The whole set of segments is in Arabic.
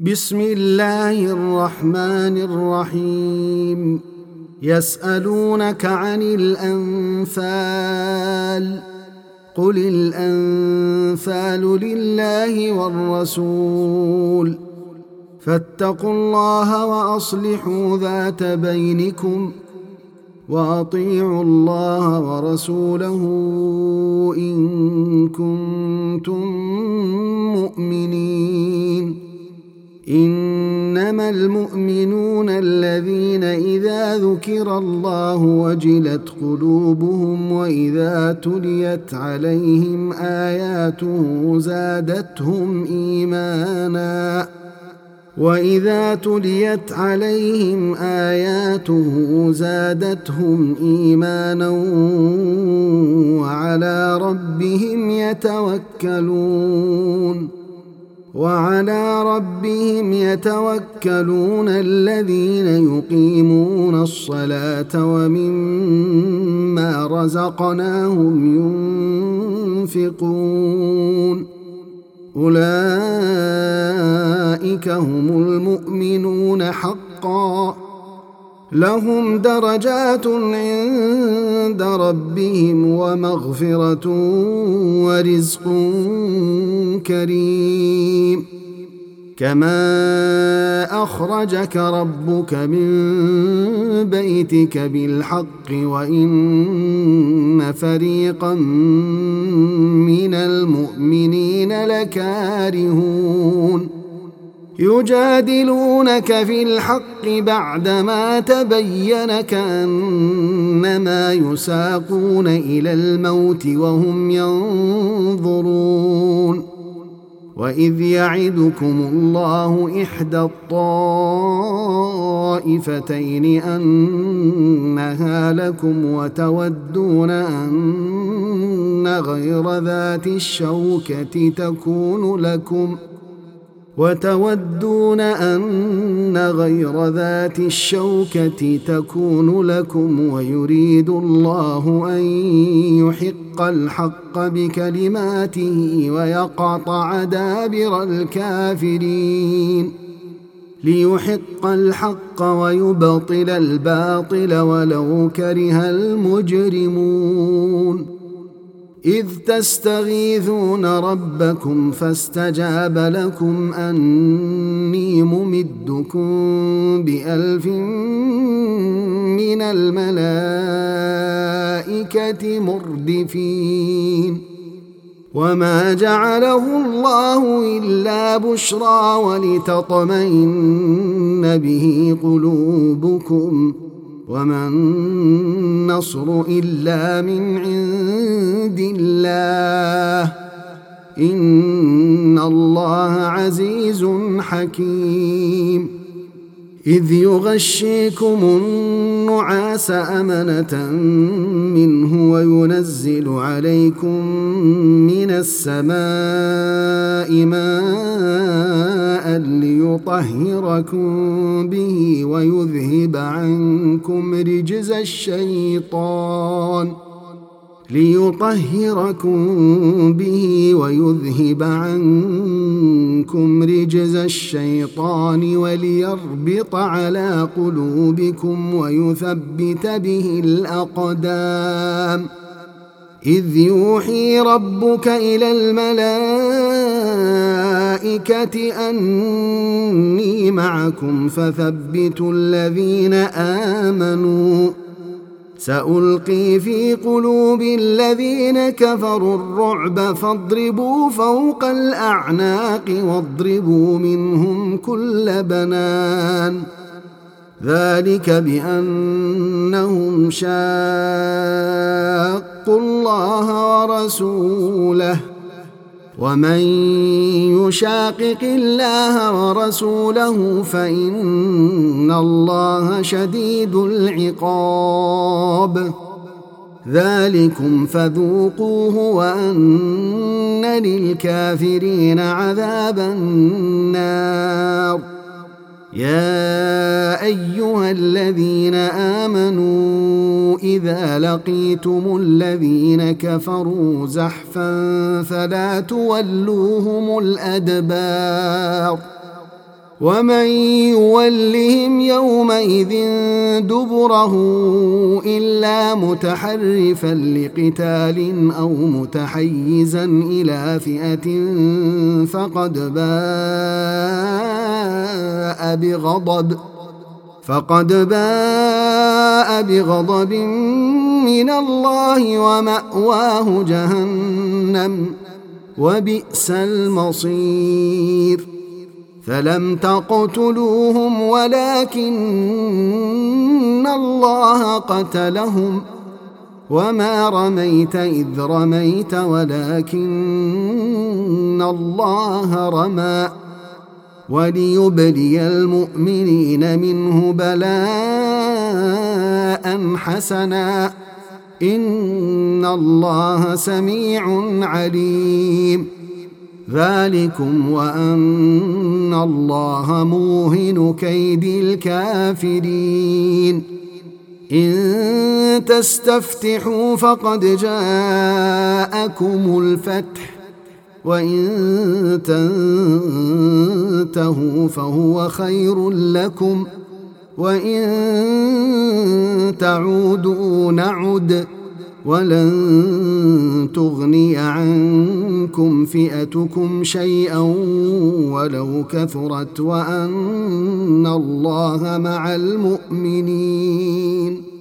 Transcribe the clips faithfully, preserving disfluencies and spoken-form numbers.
بسم الله الرحمن الرحيم. يسألونك عن الأنفال قل الأنفال لله والرسول فاتقوا الله وأصلحوا ذات بينكم وأطيعوا الله ورسوله إن كنتم مؤمنين. إنما المؤمنون الذين إذا ذكر الله وجلت قلوبهم وإذا تليت عليهم آياته زادتهم إيمانا وإذا تليت عليهم آياته زادتهم إيمانا وعلى ربهم يتوكلون وعلى ربهم يتوكلون الذين يقيمون الصلاة ومما رزقناهم ينفقون أولئك هم المؤمنون حقا لهم درجات عند ربهم ومغفرة ورزق كريم. كما أخرجك ربك من بيتك بالحق وإن فريقا من المؤمنين لكارهون يجادلونك في الحق بعدما تبين كأنما يساقون إلى الموت وهم ينظرون. وإذ يعدكم الله إحدى الطائفتين أنها لكم وتودون أن غير ذات الشوكة تكون لكم وتودون أن غير ذات الشوكة تكون لكم ويريد الله أن يحق الحق بكلماته ويقطع دابر الكافرين ليحق الحق ويبطل الباطل ولو كره المجرمون. إذ تستغيثون ربكم فاستجاب لكم أني ممدكم بألف من الملائكة مردفين. وما جعله الله إلا بشرى ولتطمئن به قلوبكم وما النصر إلا من عند الله إن الله عزيز حكيم. إذ يغشيكم النعاس أمنة منه وينزل عليكم من السماء ماء ليطهركم به ويذهب عنكم رجز الشيطان ليطهركم به ويذهب عنكم رجز الشيطان وليربط على قلوبكم ويثبت به الأقدام. إذ يوحي ربك إلى الملائكة أني معكم فثبتوا الذين آمنوا سألقي في قلوب الذين كفروا الرعب فاضربوا فوق الأعناق واضربوا منهم كل بنان. ذلك بأنهم شاقوا الله ورسوله ومن يشاقق الله ورسوله فإن الله شديد العقاب. ذلكم فذوقوه وأن للكافرين عذاب النار. يا أيها الذين آمنوا إذا لقيتم الذين كفروا زحفا فلا تولوهم الأدبار ومن يولهم يومئذ دبره إلا متحرفا لقتال أو متحيزا إلى فئة فقد باء بغضب فقد باء بغضب من الله ومأواه جهنم وبئس المصير. فلم تقتلوهم ولكن الله قتلهم وما رميت إذ رميت ولكن الله رمى وليبلي المؤمنين منه بلاء حسنا إن الله سميع عليم. ذلكم وأن الله موهن كيد الكافرين. إن تستفتحوا فقد جاءكم الفتح وإن تنتهوا فهو خير لكم وإن تعودوا نعد ولن تغني عنكم فئتكم شيئا ولو كثرت وأن الله مع المؤمنين.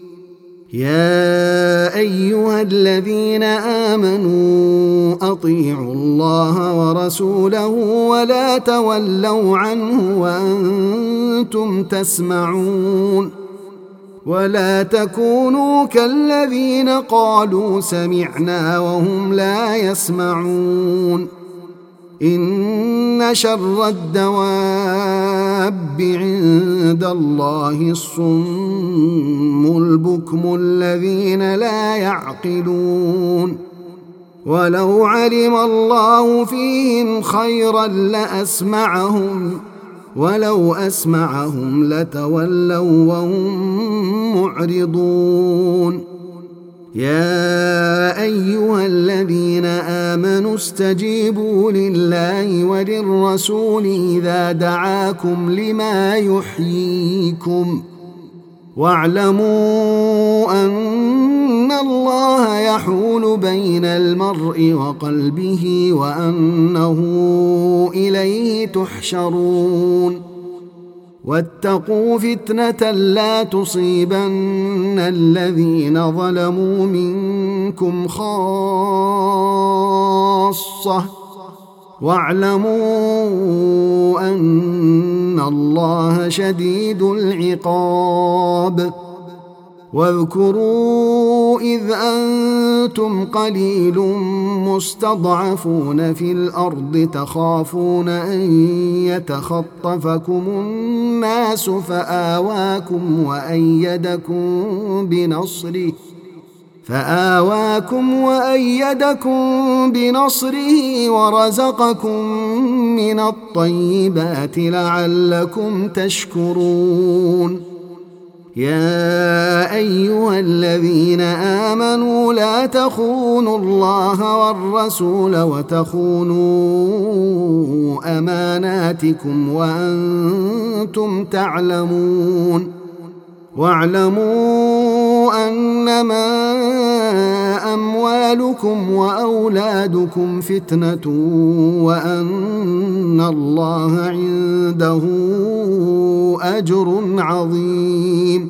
يا أيها الذين آمنوا أطيعوا الله ورسوله ولا تولوا عنه وأنتم تسمعون ولا تكونوا كالذين قالوا سمعنا وهم لا يسمعون. إن شر الدواب عند الله الصم البكم الذين لا يعقلون. ولو علم الله فيهم خيرا لأسمعهم ولو أسمعهم لتولوا وهم معرضون. يا أيها الذين آمنوا استجيبوا لله وللرسول إذا دعاكم لما يحييكم واعلموا أن الله يحول بين المرء وقلبه وأنه إليه تحشرون. واتقوا فتنة لا تصيبن الذين ظلموا منكم خاصة واعلموا أن الله شديد العقاب. واذكروا إذ أنتم قليل مستضعفون في الأرض تخافون أن يتخطفكم الناس فآواكم وأيدكم بنصره فآواكم وأيدكم بنصره ورزقكم من الطيبات لعلكم تشكرون. يا أيها الذين آمنوا لا تخونوا الله والرسول وتخونوا أماناتكم وأنتم تعلمون. واعلموا أنما أموالكم وأولادكم فتنة وأن الله عنده أجر عظيم.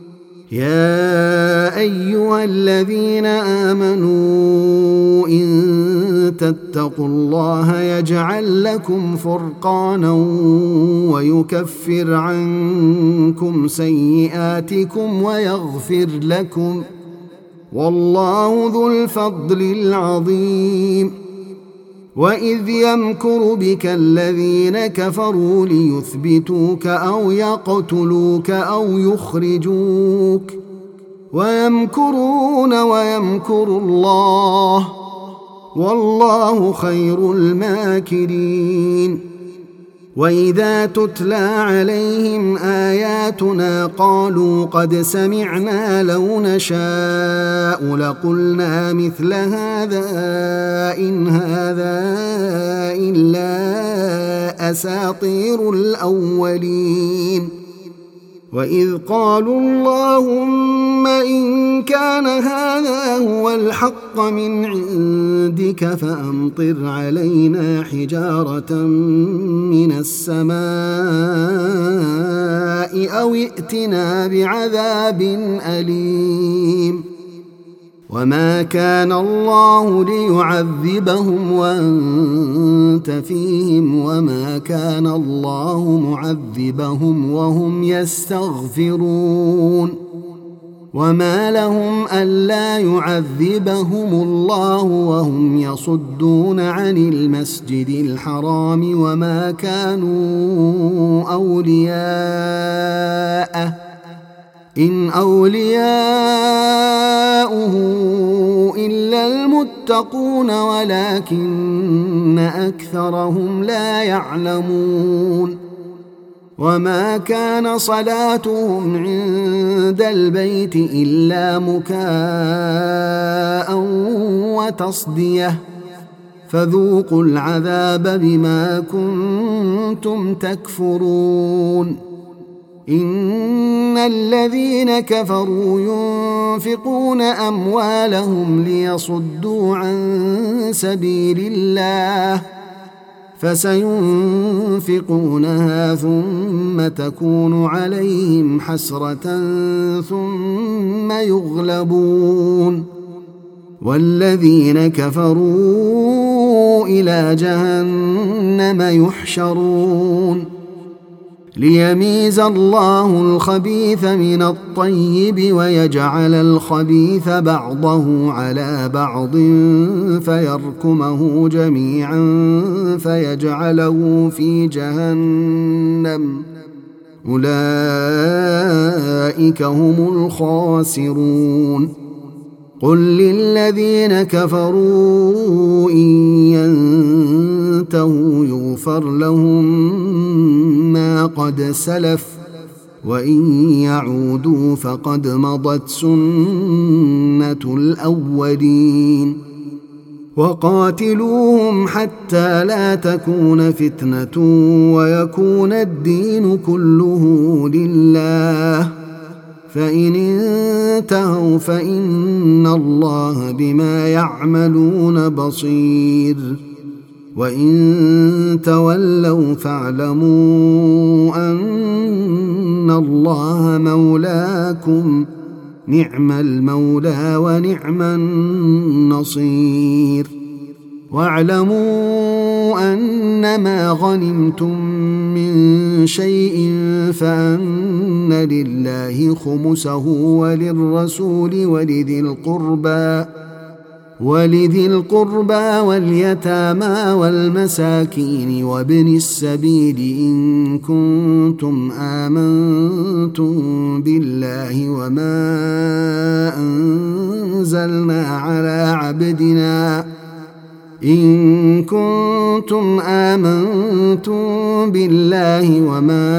يا أيها الذين آمنوا إن تتقوا الله يجعل لكم فرقانا ويكفر عنكم سيئاتكم ويغفر لكم والله ذو الفضل العظيم. وإذ يمكر بك الذين كفروا ليثبتوك أو يقتلوك أو يخرجوك ويمكرون ويمكر الله والله خير الماكرين. وإذا تتلى عليهم آياتنا قالوا قد سمعنا لو نشاء لقلنا مثل هذا إن هذا إلا أساطير الأولين وإذ قالوا اللهم إن كان هذا هو الحق من عندك فأمطر علينا حجارة من السماء أو ائتنا بعذاب أليم وما كان الله ليعذبهم وأنت فيهم وما كان الله معذبهم وهم يستغفرون وما لهم ألا يعذبهم الله وهم يصدون عن المسجد الحرام وما كانوا أولياءه إن أولياؤه إلا المتقون ولكن أكثرهم لا يعلمون وما كان صلاتهم عند البيت إلا مكاء وتصدية فذوقوا العذاب بما كنتم تكفرون إن الذين كفروا ينفقون أموالهم ليصدوا عن سبيل الله فسينفقونها ثم تكون عليهم حسرة ثم يغلبون والذين كفروا إلى جهنم يحشرون ليميز الله الخبيث من الطيب ويجعل الخبيث بعضه على بعض فيركمه جميعا فيجعله في جهنم أولئك هم الخاسرون قل للذين كفروا إن ينتهوا يغفر لهم ما قد سلف وإن يعودوا فقد مضت سنة الأولين وقاتلوهم حتى لا تكون فتنة ويكون الدين كله لله فإن انتهوا فإن الله بما يعملون بصير وإن تولوا فاعلموا أن الله مولاكم نعم المولى ونعم النصير واعلموا أنما غنمتم من شيء فأن لله خمسه وللرسول ولذي القربى ولذي القربى واليتامى والمساكين وابن السبيل إن كنتم آمنتم بالله وما أنزلنا على عبدنا إن كنتم آمنتم بالله وما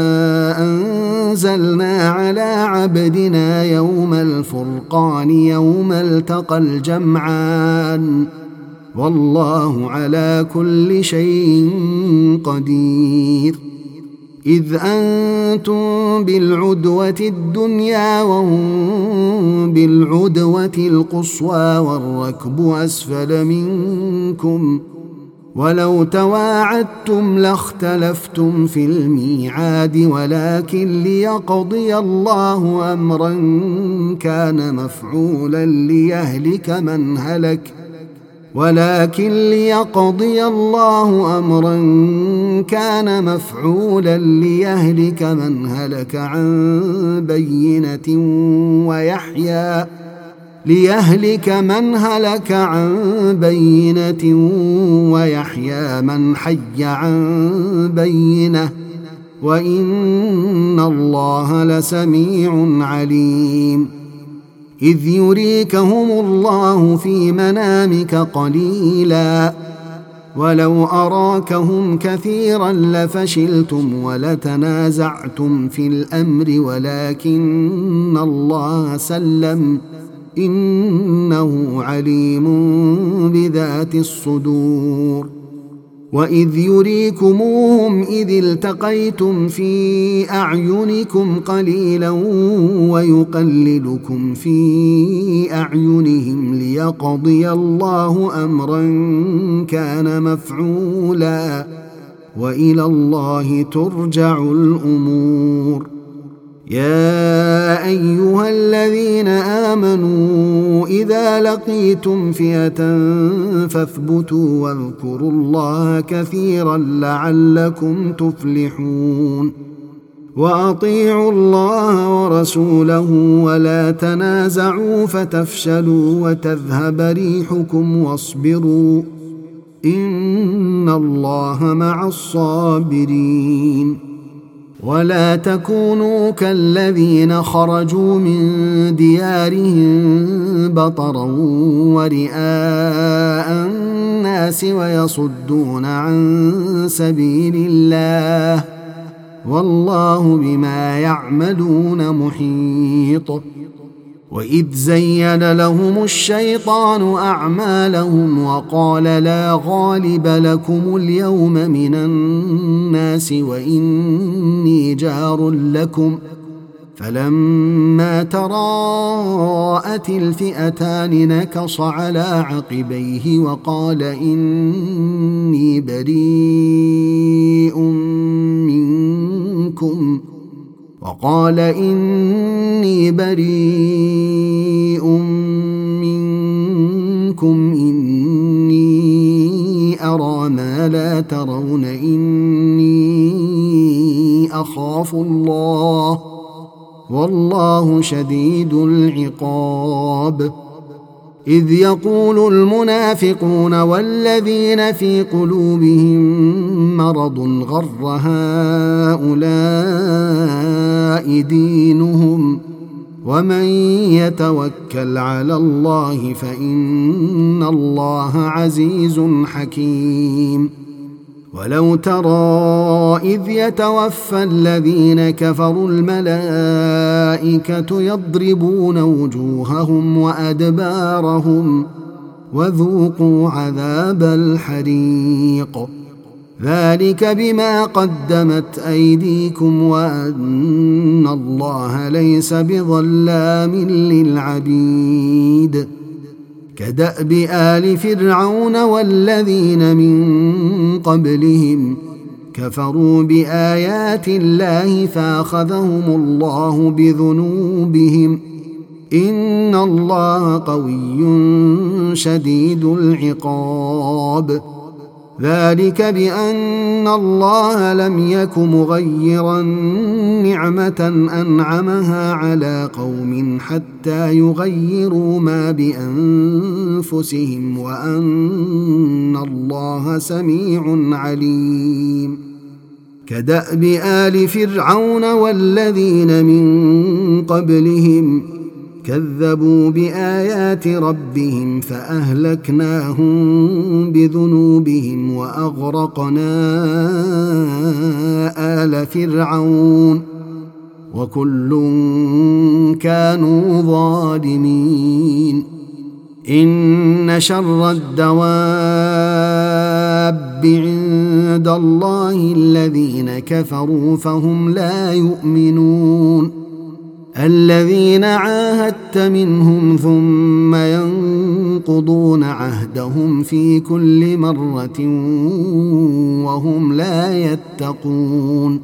أنزلنا على عبدنا يوم الفرقان يوم التقى الجمعان والله على كل شيء قدير إذ أنتم بالعدوة الدنيا وهم بالعدوة القصوى والركب أسفل منكم ولو تواعدتم لاختلفتم في الميعاد ولكن ليقضي الله أمرا كان مفعولا ليهلك من هلك ولكن ليقضي الله أمرا كان مفعولا ليهلك من هلك عن بينة ويحيى ليهلك من هلك عن بينة ويحيى من حي عن بينة وإن الله لسميع عليم إذ يريكهم الله في منامك قليلا ولو أراكهم كثيرا لفشلتم ولتنازعتم في الأمر ولكن الله سلم إنه عليم بذات الصدور وإذ يريكموهم إذ التقيتم في أعينكم قليلا ويقللكم في أعينهم ليقضي الله أمرا كان مفعولا وإلى الله ترجع الأمور. يا أيها الذين آمنوا إذا لقيتم فئة فاثبتوا واذكروا الله كثيرا لعلكم تفلحون. وأطيعوا الله ورسوله ولا تنازعوا فتفشلوا وتذهب ريحكم واصبروا إن الله مع الصابرين. ولا تكونوا كالذين خرجوا من ديارهم بطرا ورئاء الناس ويصدون عن سبيل الله والله بما يعملون محيط. وإذ زين لهم الشيطان أعمالهم وقال لا غالب لكم اليوم من الناس وإني جار لكم فلما تراءت الفئتان نكص على عقبيه وقال إني بريء منكم وقال إني بريء منكم إني أرى ما لا ترون إني أخاف الله والله شديد العقاب. إذ يقول المنافقون والذين في قلوبهم مرض غر هؤلاء دينهم ومن يتوكل على الله فإن الله عزيز حكيم. ولو ترى إذ يتوفى الذين كفروا الملائكة يضربون وجوههم وأدبارهم وذوقوا عذاب الحريق ذلك بما قدمت أيديكم وأن الله ليس بظلام للعبيد. كدأب آل فرعون والذين من قبلهم كفروا بآيات الله فأخذهم الله بذنوبهم إن الله قوي شديد العقاب. ذلك بأن الله لم يك مغيرا نعمة أنعمها على قوم حتى يغيروا ما بأنفسهم وأن الله سميع عليم. كدأب آل فرعون والذين من قبلهم كذبوا بآيات ربهم فأهلكناهم بذنوبهم وأغرقنا آل فرعون وكل كانوا ظالمين. إن شر الدواب عند الله الذين كفروا فهم لا يؤمنون. الذين عاهدت منهم ثم ينقضون عهدهم في كل مرة وهم لا يتقون.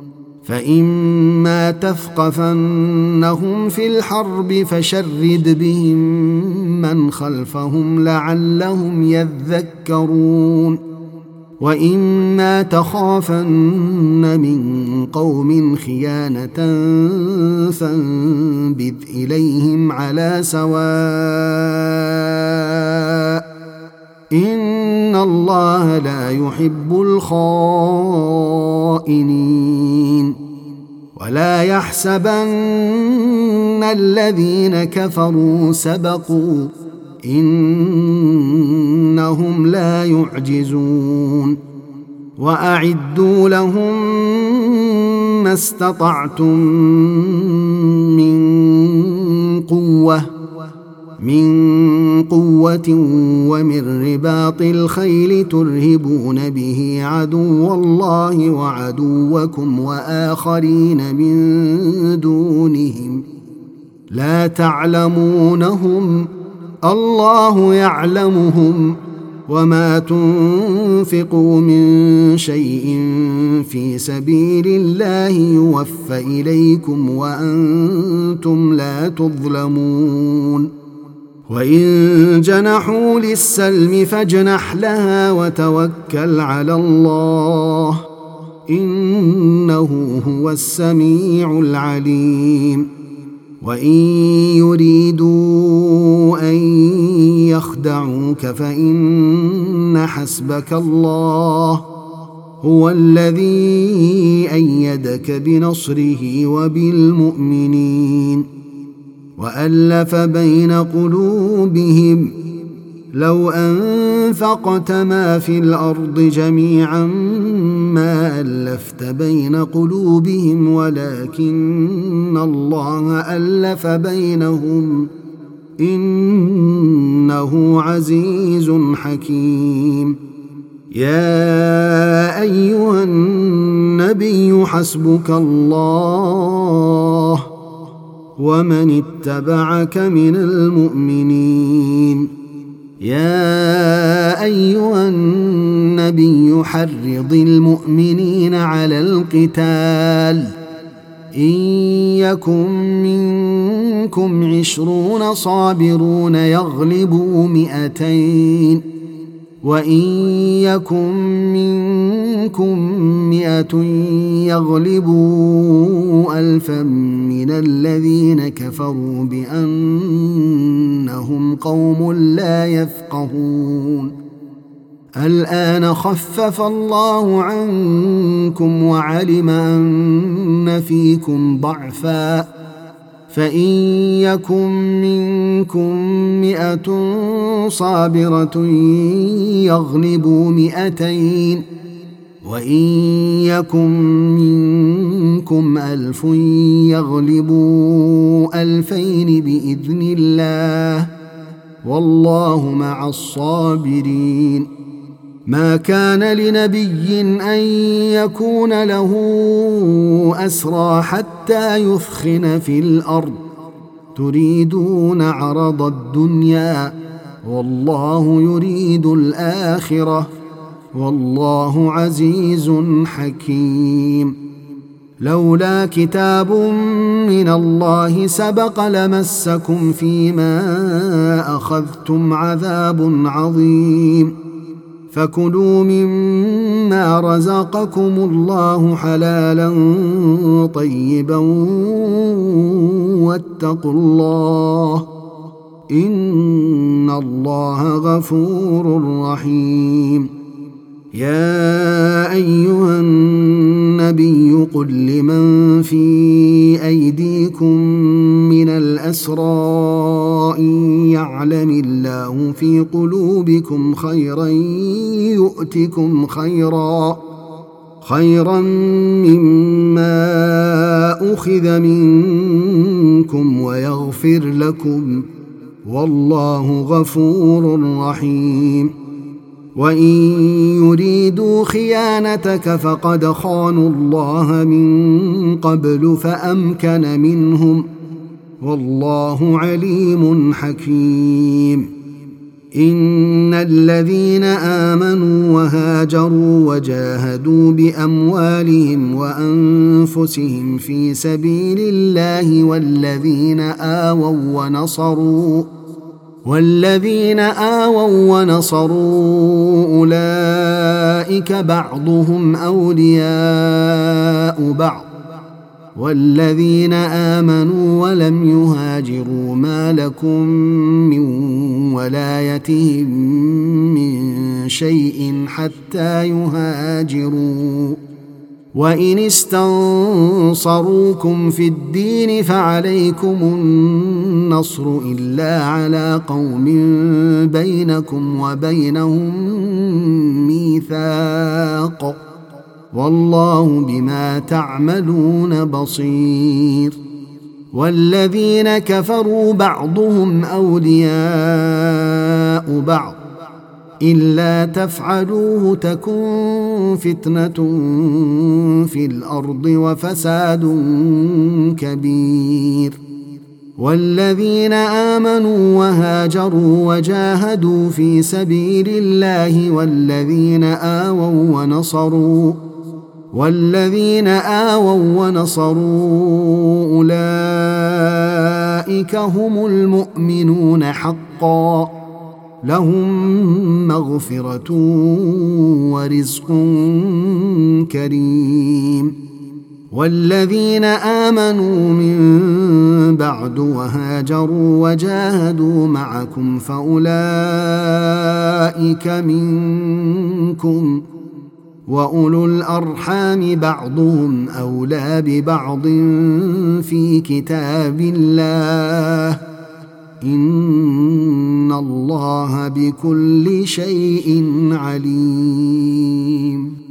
فإما تثقفنهم في الحرب فشرد بهم من خلفهم لعلهم يذكرون. وإما تخافن من قوم خيانة فانبذ إليهم على سواء إن الله لا يحب الخائنين. ولا يحسبن الذين كفروا سبقوا إنهم لا يعجزون. وأعدوا لهم ما استطعتم من قوة من قوة ومن رباط الخيل ترهبون به عدو الله وعدوكم وآخرين من دونهم لا تعلمونهم الله يعلمهم وما تنفقوا من شيء في سبيل الله يوفى إليكم وأنتم لا تظلمون وإن جنحوا للسلم فاجنح لها وتوكل على الله إنه هو السميع العليم وإن يريدوا أن يخدعوك فإن حسبك الله هو الذي أيدك بنصره وبالمؤمنين وألف بين قلوبهم لو أنفقت ما في الأرض جميعا ما ألفت بين قلوبهم ولكن الله ألف بينهم إنه عزيز حكيم يا أيها النبي حسبك الله ومن اتبعك من المؤمنين يا أيها النبي حرض المؤمنين على القتال إن يكن منكم عشرون صابرون يغلبوا مئتين وإن يكن منكم مئة يغلبوا ألفا من الذين كفروا بأنهم قوم لا يفقهون الآن خفف الله عنكم وعلم أن فيكم ضعفا فإن يكن منكم مئة صابرة يغلبوا مئتين وإن يكن منكم ألف يغلبوا ألفين بإذن الله والله مع الصابرين ما كان لنبي أن يكون له أسرى حتى يثخن في الأرض تريدون عرض الدنيا والله يريد الآخرة والله عزيز حكيم لولا كتاب من الله سبق لمسكم فيما أخذتم عذاب عظيم فكلوا مما رزقكم الله حلالا طيبا واتقوا الله إن الله غفور رحيم يا أيها النبي قل لمن في أيديكم من الأسرى إن يعلم الله في قلوبكم خيرا يؤتكم خيرا خيرا مما أخذ منكم ويغفر لكم والله غفور رحيم وإن يريدوا خيانتك فقد خانوا الله من قبل فأمكن منهم والله عليم حكيم إن الذين آمنوا وهاجروا وجاهدوا بأموالهم وأنفسهم في سبيل الله والذين آووا ونصروا والذين آووا ونصروا أولئك بعضهم أولياء بعض والذين آمنوا ولم يهاجروا ما لكم من ولايتهم من شيء حتى يهاجروا وإن استنصروكم في الدين فعليكم النصر إلا على قوم بينكم وبينهم ميثاق والله بما تعملون بصير والذين كفروا بعضهم أولياء بعض إلا تفعلوه تكن فتنة في الأرض وفساد كبير. والذين آمنوا وهاجروا وجاهدوا في سبيل الله والذين آووا ونصروا والذين آووا ونصروا أولئك هم المؤمنون حقا لهم مغفرة ورزق كريم. والذين آمنوا من بعد وهاجروا وجاهدوا معكم فأولئك منكم وأولو الأرحام بعضهم أولى ببعض في كتاب الله إن الله بكل شيء عليم.